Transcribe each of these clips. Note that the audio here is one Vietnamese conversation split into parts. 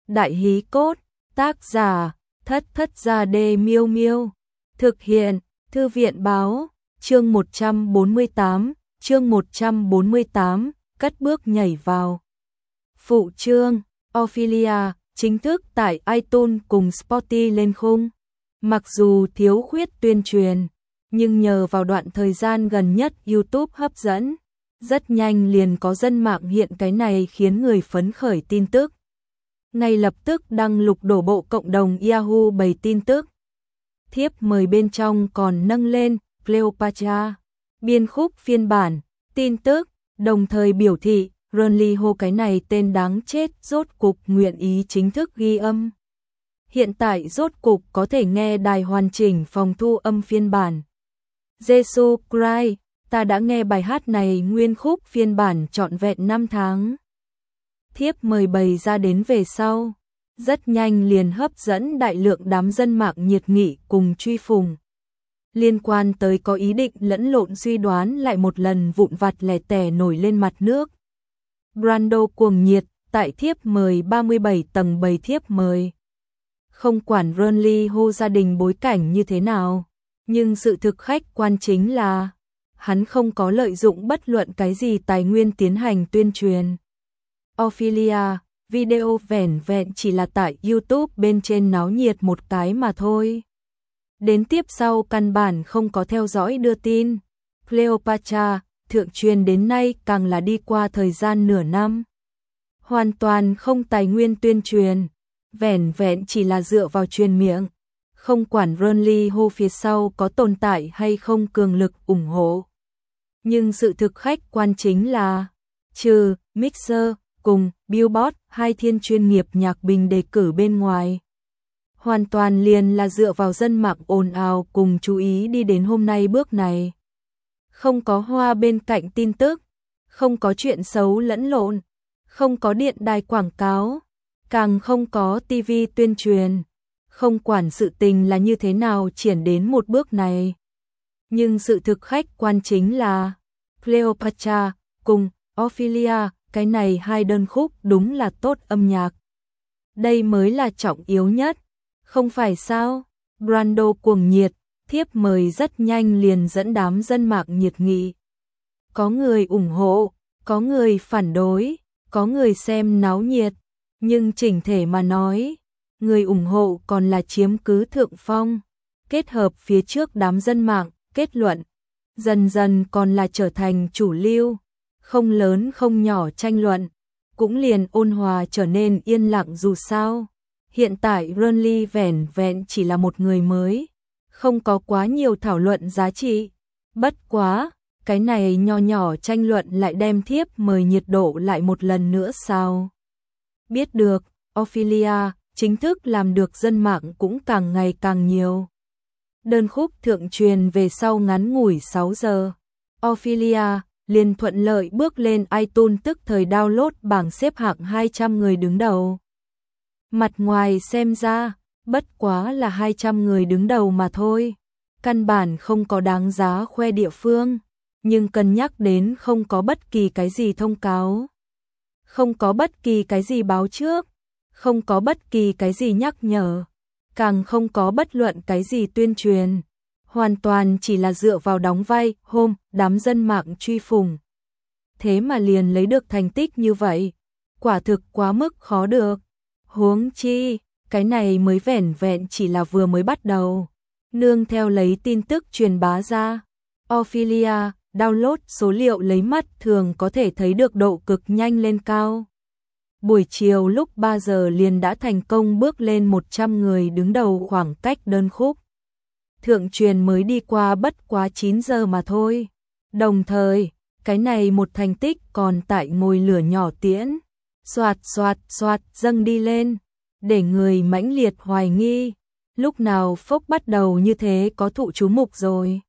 Đại hí cốt, tác giả, Thất Thất Gia Đê Miêu Miêu. Thực hiện, Thư viện báo, chương 148, cất bước nhảy vào. Phụ chương, Ophelia, chính thức tại iTunes cùng Spotify lên khung. Mặc dù thiếu khuyết tuyên truyền, nhưng nhờ vào đoạn thời gian gần nhất YouTube hấp dẫn, rất nhanh liền có dân mạng hiện cái này khiến người phấn khởi tin tức. Ngay lập tức đăng lục đổ bộ cộng đồng Yahoo bày tin tức. Thiếp mời bên trong còn nâng lên Cleopatra, biên khúc phiên bản, tin tức, đồng thời biểu thị Ronly Ho cái này tên đáng chết rốt cục nguyện ý chính thức ghi âm. Hiện tại rốt cục có thể nghe đài hoàn chỉnh phòng thu âm phiên bản. Jesus Christ, ta đã nghe bài hát này nguyên khúc phiên bản trọn vẹn 5 tháng. Thiếp mời bày ra đến về sau, rất nhanh liền hấp dẫn đại lượng đám dân mạng nhiệt nghị cùng truy phùng. Liên quan tới có ý định lẫn lộn suy đoán lại một lần vụn vặt lẻ tẻ nổi lên mặt nước. Brando cuồng nhiệt, tại thiếp mời 37 tầng bày thiếp mời. Không quản Ronly Ho gia đình bối cảnh như thế nào, nhưng sự thực khách quan chính là hắn không có lợi dụng bất luận cái gì tài nguyên tiến hành tuyên truyền. Ophelia, video vẻn vẹn chỉ là tại YouTube bên trên náo nhiệt một cái mà thôi. Đến tiếp sau căn bản không có theo dõi đưa tin. Cleopatra, thượng truyền đến nay càng là đi qua thời gian nửa năm. Hoàn toàn không tài nguyên tuyên truyền, vẻn vẹn chỉ là dựa vào truyền miệng. Không quản Ronly Ho phía sau có tồn tại hay không cường lực ủng hộ. Nhưng sự thực khách quan chính là, trừ Mixer cùng Billboard hai thiên chuyên nghiệp nhạc bình đề cử bên ngoài, hoàn toàn liền là dựa vào dân mạng ồn ào cùng chú ý đi đến hôm nay bước này. Không có hoa bên cạnh tin tức, không có chuyện xấu lẫn lộn, không có điện đài quảng cáo, càng không có TV tuyên truyền, không quản sự tình là như thế nào triển đến một bước này. Nhưng sự thực khách quan chính là Cleopatra cùng Ophelia, cái này hai đơn khúc đúng là tốt âm nhạc. Đây mới là trọng yếu nhất, không phải sao? Brando cuồng nhiệt, thiếp mời rất nhanh liền dẫn đám dân mạng nhiệt nghị. Có người ủng hộ, có người phản đối, có người xem náo nhiệt, nhưng chỉnh thể mà nói, người ủng hộ còn là chiếm cứ thượng phong, kết hợp phía trước đám dân mạng, kết luận, dần dần còn là trở thành chủ lưu, không lớn không nhỏ tranh luận, cũng liền ôn hòa trở nên yên lặng dù sao. Hiện tại Ronly vẻn vẹn chỉ là một người mới, không có quá nhiều thảo luận giá trị. Bất quá, cái này nho nhỏ tranh luận lại đem thiếp mời nhiệt độ lại một lần nữa sao? Biết được, Ophelia chính thức làm được dân mạng cũng càng ngày càng nhiều. Đơn khúc thượng truyền về sau ngắn ngủi 6 giờ, Ophelia liền thuận lợi bước lên iTunes tức thời download bảng xếp hạng 200 người đứng đầu. Mặt ngoài xem ra, bất quá là 200 người đứng đầu mà thôi. Căn bản không có đáng giá khoe địa phương, nhưng cân nhắc đến không có bất kỳ cái gì thông cáo. Không có bất kỳ cái gì báo trước, không có bất kỳ cái gì nhắc nhở, càng không có bất luận cái gì tuyên truyền. Hoàn toàn chỉ là dựa vào đóng vai, đám dân mạng truy phùng. Thế mà liền lấy được thành tích như vậy, quả thực quá mức khó được. Huống chi, cái này mới vẻn vẹn chỉ là vừa mới bắt đầu. Nương theo lấy tin tức truyền bá ra, Ophelia download số liệu lấy mắt thường có thể thấy được độ cực nhanh lên cao. Buổi chiều lúc 3 giờ liền đã thành công bước lên 100 người đứng đầu khoảng cách đơn khúc. Thượng truyền mới đi qua bất quá 9 giờ mà thôi. Đồng thời, cái này một thành tích còn tại ngồi lửa nhỏ tiễn. Xoạt xoạt xoạt dâng đi lên, để người mãnh liệt hoài nghi. Lúc nào phốc bắt đầu như thế có thụ chú mục rồi.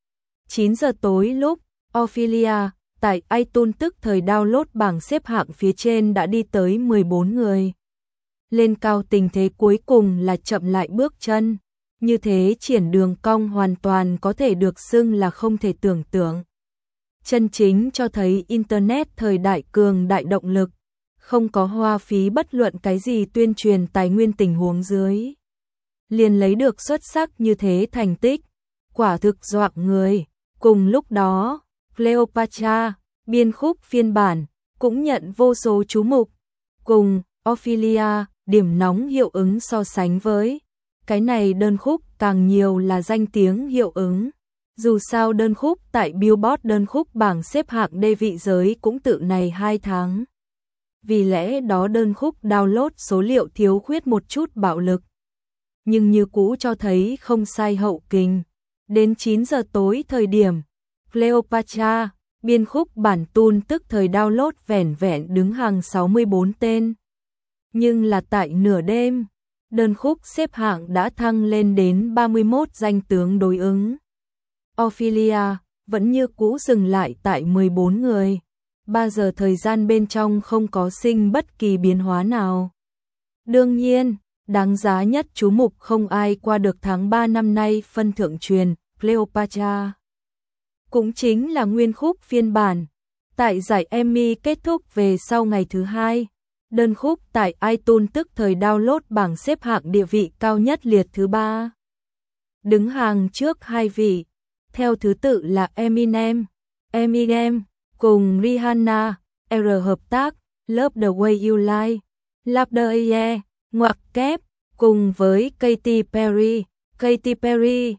9 giờ tối lúc, Ophelia tại iTunes tức thời download bảng xếp hạng phía trên đã đi tới 14 người. Lên cao tình thế cuối cùng là chậm lại bước chân. Như thế triển đường cong hoàn toàn có thể được xưng là không thể tưởng tượng. Chân chính cho thấy Internet thời đại cường đại động lực. không có hoa phí bất luận cái gì tuyên truyền tài nguyên tình huống dưới. Liền lấy được xuất sắc như thế thành tích, quả thực dọa người. Cùng lúc đó, Cleopatra, biên khúc phiên bản, cũng nhận vô số chú mục. Cùng Ophelia, điểm nóng hiệu ứng so sánh với cái này đơn khúc càng nhiều là danh tiếng hiệu ứng. Dù sao đơn khúc tại Billboard đơn khúc bảng xếp hạng D vị giới cũng tự này 2 tháng. Vì lẽ đó đơn khúc download số liệu thiếu khuyết một chút bạo lực. Nhưng như cũ cho thấy không sai hậu kình. Đến 9 giờ tối thời điểm, Cleopatra, biên khúc bản tune tức thời download vẻn vẹn đứng hàng 64 tên. Nhưng là tại nửa đêm, đơn khúc xếp hạng đã thăng lên đến 31 danh tướng đối ứng. Ophelia vẫn như cũ dừng lại tại 14 người. 3 giờ thời gian bên trong không có sinh bất kỳ biến hóa nào. Đương nhiên, đáng giá nhất chú mục không ai qua được tháng 3 năm nay phân thượng truyền, Cleopatra. Cũng chính là nguyên khúc phiên bản. Tại giải Emmy kết thúc về sau ngày thứ hai, đơn khúc tại iTunes tức thời download bảng xếp hạng địa vị cao nhất liệt thứ 3. Đứng hàng trước hai vị, theo thứ tự là Eminem cùng Rihanna, R hợp tác, Love the Way You Lie, Love the Air, ngoặc kép, cùng với Katy Perry,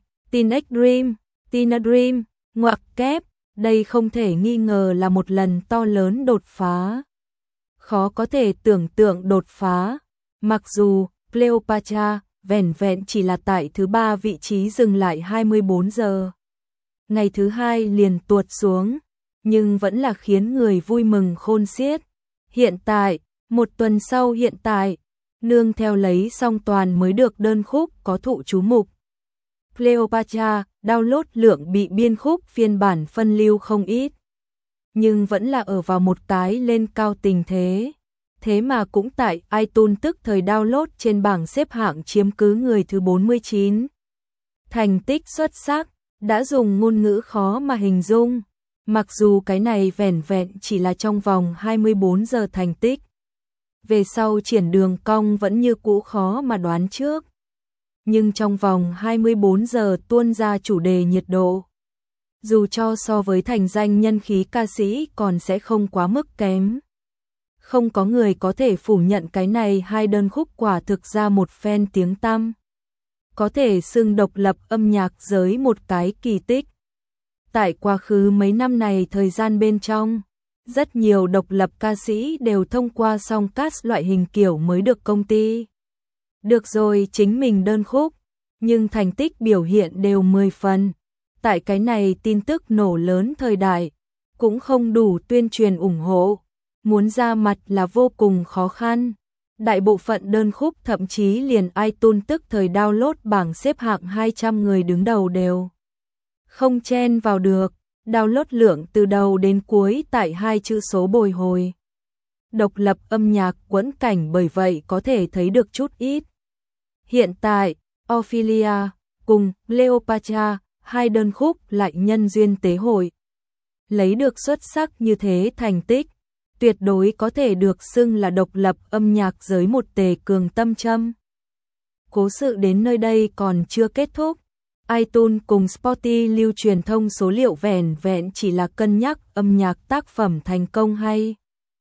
Tina Dream, ngoặc kép, đây không thể nghi ngờ là một lần to lớn đột phá. Khó có thể tưởng tượng đột phá, mặc dù Cleopatra vẻn vẹn chỉ là tại thứ 3 vị trí dừng lại 24 giờ. Ngày thứ hai liền tuột xuống, nhưng vẫn là khiến người vui mừng khôn xiết. Hiện tại, một tuần sau hiện tại, nương theo lấy song toàn mới được đơn khúc có thụ chú mục. Cleopatra download lượng bị biên khúc phiên bản phân lưu không ít, nhưng vẫn là ở vào một cái lên cao tình thế. Thế mà cũng tại iTunes tức thời download trên bảng xếp hạng chiếm cứ người thứ 49. Thành tích xuất sắc, đã dùng ngôn ngữ khó mà hình dung. Mặc dù cái này vẻn vẹn chỉ là trong vòng 24 giờ thành tích. Về sau triển đường cong vẫn như cũ khó mà đoán trước. Nhưng trong vòng 24 giờ tuôn ra chủ đề nhiệt độ. Dù cho so với thành danh nhân khí ca sĩ còn sẽ không quá mức kém. Không có người có thể phủ nhận cái này hai đơn khúc quả thực ra một phen tiếng tăm. Có thể xưng độc lập âm nhạc giới một cái kỳ tích. Tại quá khứ mấy năm này thời gian bên trong, rất nhiều độc lập ca sĩ đều thông qua songcast loại hình kiểu mới được công ty. Được rồi chính mình đơn khúc, nhưng thành tích biểu hiện đều 10 phần. Tại cái này tin tức nổ lớn thời đại, cũng không đủ tuyên truyền ủng hộ. Muốn ra mặt là vô cùng khó khăn. Đại bộ phận đơn khúc thậm chí liền iTunes tức thời download bảng xếp hạng 200 người đứng đầu đều không chen vào được. Download lượng từ đầu đến cuối tại 2 chữ số bồi hồi. Độc lập âm nhạc quẫn cảnh bởi vậy có thể thấy được chút ít. Hiện tại, Ophelia cùng Cleopatra, hai đơn khúc lại nhân duyên tế hội. Lấy được xuất sắc như thế thành tích, tuyệt đối có thể được xưng là độc lập âm nhạc giới một tề cường tâm châm. Cố sự đến nơi đây còn chưa kết thúc. iTunes cùng Spotify lưu truyền thông số liệu vẻn vẹn chỉ là cân nhắc âm nhạc tác phẩm thành công hay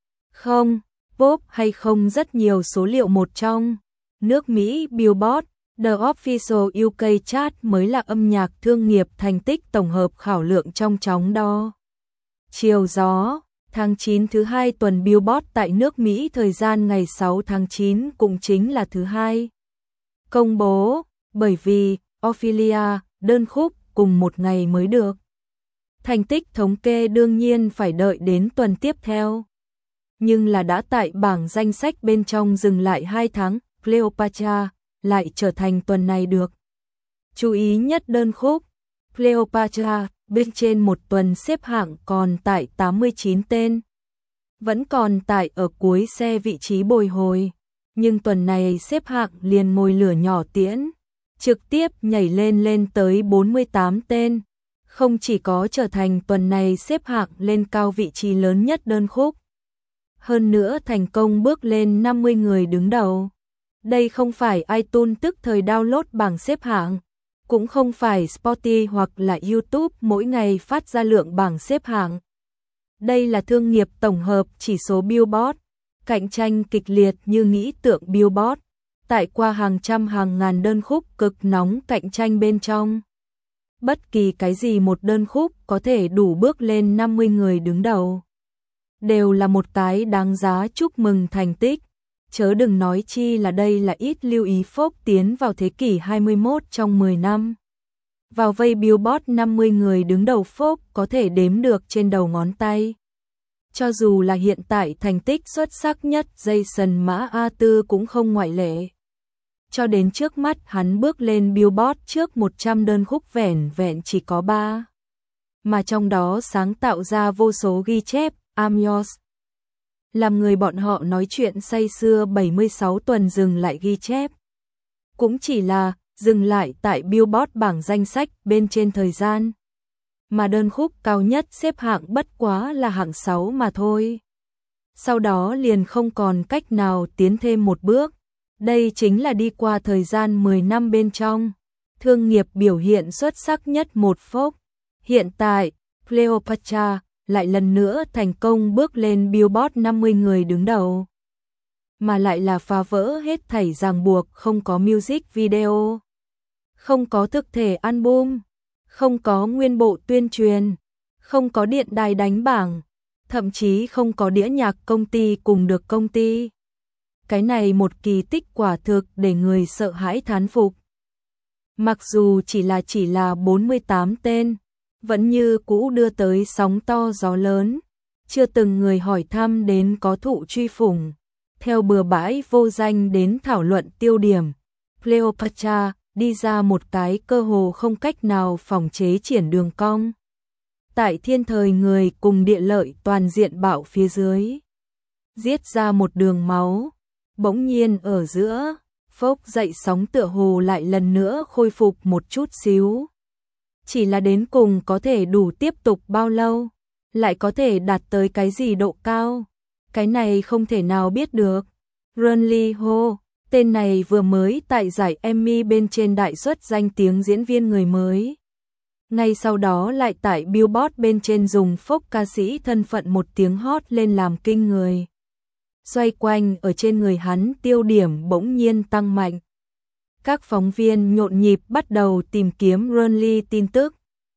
không, pop hay không rất nhiều số liệu một trong. Nước Mỹ Billboard, The Official UK Chart mới là âm nhạc thương nghiệp thành tích tổng hợp khảo lượng trong chóng đo. Chiều gió, tháng 9 thứ hai tuần Billboard tại nước Mỹ thời gian ngày 6 tháng 9 cũng chính là thứ hai. Công bố, bởi vì Ophelia, đơn khúc cùng một ngày mới được. Thành tích thống kê đương nhiên phải đợi đến tuần tiếp theo. Nhưng là đã tại bảng danh sách bên trong dừng lại 2 tháng, Cleopatra lại trở thành tuần này được chú ý nhất đơn khúc. Cleopatra bên trên một tuần xếp hạng còn tại 89 tên. Vẫn còn tại ở cuối xe vị trí bồi hồi. Nhưng tuần này xếp hạng liền mồi lửa nhỏ tiễn. Trực tiếp nhảy lên tới 48 tên. Không chỉ có trở thành tuần này xếp hạng lên cao vị trí lớn nhất đơn khúc. Hơn nữa thành công bước lên 50 người đứng đầu. Đây không phải iTunes tức thời download bảng xếp hạng, cũng không phải Spotify hoặc là YouTube mỗi ngày phát ra lượng bảng xếp hạng. Đây là thương nghiệp tổng hợp chỉ số Billboard, cạnh tranh kịch liệt như nghĩ tượng Billboard, tại qua hàng trăm hàng ngàn đơn khúc cực nóng cạnh tranh bên trong. Bất kỳ cái gì một đơn khúc có thể đủ bước lên 50 người đứng đầu, đều là một cái đáng giá chúc mừng thành tích. Chớ đừng nói chi là đây là ít lưu ý folk tiến vào thế kỷ 21 trong 10 năm. Vào vây Billboard 50 người đứng đầu folk có thể đếm được trên đầu ngón tay. Cho dù là hiện tại thành tích xuất sắc nhất Jason Mraz cũng không ngoại lệ. Cho đến trước mắt hắn bước lên Billboard trước 100 đơn khúc vẻn vẹn chỉ có 3. Mà trong đó sáng tạo ra vô số ghi chép, I'm Yours. Làm người bọn họ nói chuyện say sưa 76 tuần dừng lại ghi chép. Cũng chỉ là dừng lại tại Billboard bảng danh sách bên trên thời gian. Mà đơn khúc cao nhất xếp hạng bất quá là hạng 6 mà thôi. Sau đó liền không còn cách nào tiến thêm một bước. Đây chính là đi qua thời gian 10 năm bên trong. Thương nghiệp biểu hiện xuất sắc nhất một folk. Hiện tại, Cleopatra lại lần nữa thành công bước lên Billboard 50 người đứng đầu. Mà lại là phá vỡ hết thảy ràng buộc, không có music video, không có thực thể album, không có nguyên bộ tuyên truyền, không có điện đài đánh bảng, thậm chí không có đĩa nhạc công ty cùng được công ty. Cái này một kỳ tích quả thực để người sợ hãi thán phục. Mặc dù chỉ là 48 tên, vẫn như cũ đưa tới sóng to gió lớn, chưa từng người hỏi thăm đến có thụ truy phủng, theo bừa bãi vô danh đến thảo luận tiêu điểm. Cleopatra đi ra một cái cơ hồ không cách nào phòng chế triển đường cong. Tại thiên thời người cùng địa lợi toàn diện bạo phía dưới, giết ra một đường máu, bỗng nhiên ở giữa, phốc dậy sóng tựa hồ lại lần nữa khôi phục một chút xíu. Chỉ là đến cùng có thể đủ tiếp tục bao lâu, lại có thể đạt tới cái gì độ cao, cái này không thể nào biết được. Run Lee Ho, tên này vừa mới tại giải Emmy bên trên đại xuất danh tiếng diễn viên người mới. Ngay sau đó lại tại Billboard bên trên dùng folk ca sĩ thân phận một tiếng hot lên làm kinh người. Xoay quanh ở trên người hắn tiêu điểm bỗng nhiên tăng mạnh. Các phóng viên nhộn nhịp bắt đầu tìm kiếm Run Lee tin tức.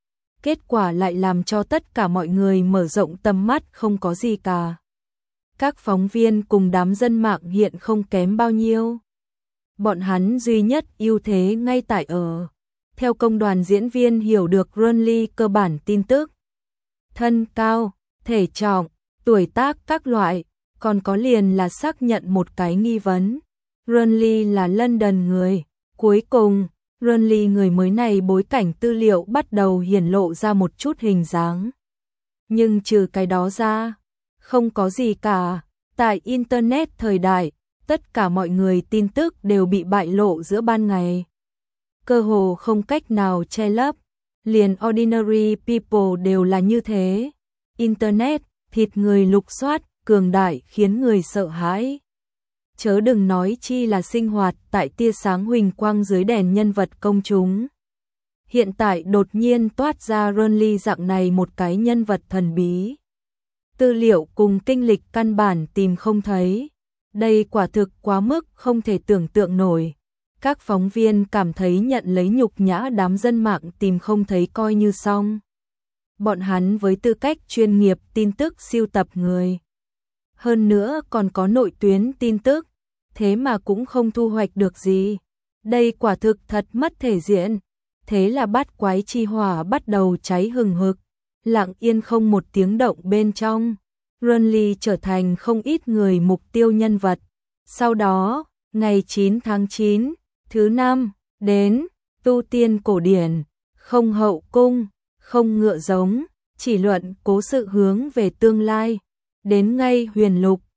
Kết quả lại làm cho tất cả mọi người mở rộng tầm mắt, không có gì cả. Các phóng viên cùng đám dân mạng hiện không kém bao nhiêu. Bọn hắn duy nhất ưu thế ngay tại ở. Theo công đoàn diễn viên hiểu được Run Lee cơ bản tin tức. Thân cao, thể trọng, tuổi tác các loại, còn có liền là xác nhận một cái nghi vấn. Run Lee là London người. Cuối cùng, Run Lee người mới này bối cảnh tư liệu bắt đầu hiển lộ ra một chút hình dáng. Nhưng trừ cái đó ra, không có gì cả. Tại Internet thời đại, tất cả mọi người tin tức đều bị bại lộ giữa ban ngày. Cơ hồ không cách nào che lấp, liền ordinary people đều là như thế. Internet, thịt người lục soát, cường đại khiến người sợ hãi. Chớ đừng nói chi là sinh hoạt tại tia sáng huỳnh quang dưới đèn nhân vật công chúng. Hiện tại đột nhiên toát ra Run Lee dạng này một cái nhân vật thần bí. Tư liệu cùng kinh lịch căn bản tìm không thấy. Đây quả thực quá mức không thể tưởng tượng nổi. Các phóng viên cảm thấy nhận lấy nhục nhã, đám dân mạng tìm không thấy coi như xong. Bọn hắn với tư cách chuyên nghiệp tin tức siêu tập người. Hơn nữa còn có nội tuyến tin tức, thế mà cũng không thu hoạch được gì. Đây quả thực thật mất thể diện. Thế là bát quái chi hỏa bắt đầu cháy hừng hực, lặng yên không một tiếng động bên trong. Run Lee trở thành không ít người mục tiêu nhân vật. Sau đó, ngày 9 tháng 9, thứ năm, đến, tu tiên cổ điển, không hậu cung, không ngựa giống, chỉ luận cố sự hướng về tương lai. Đến ngay huyền lục,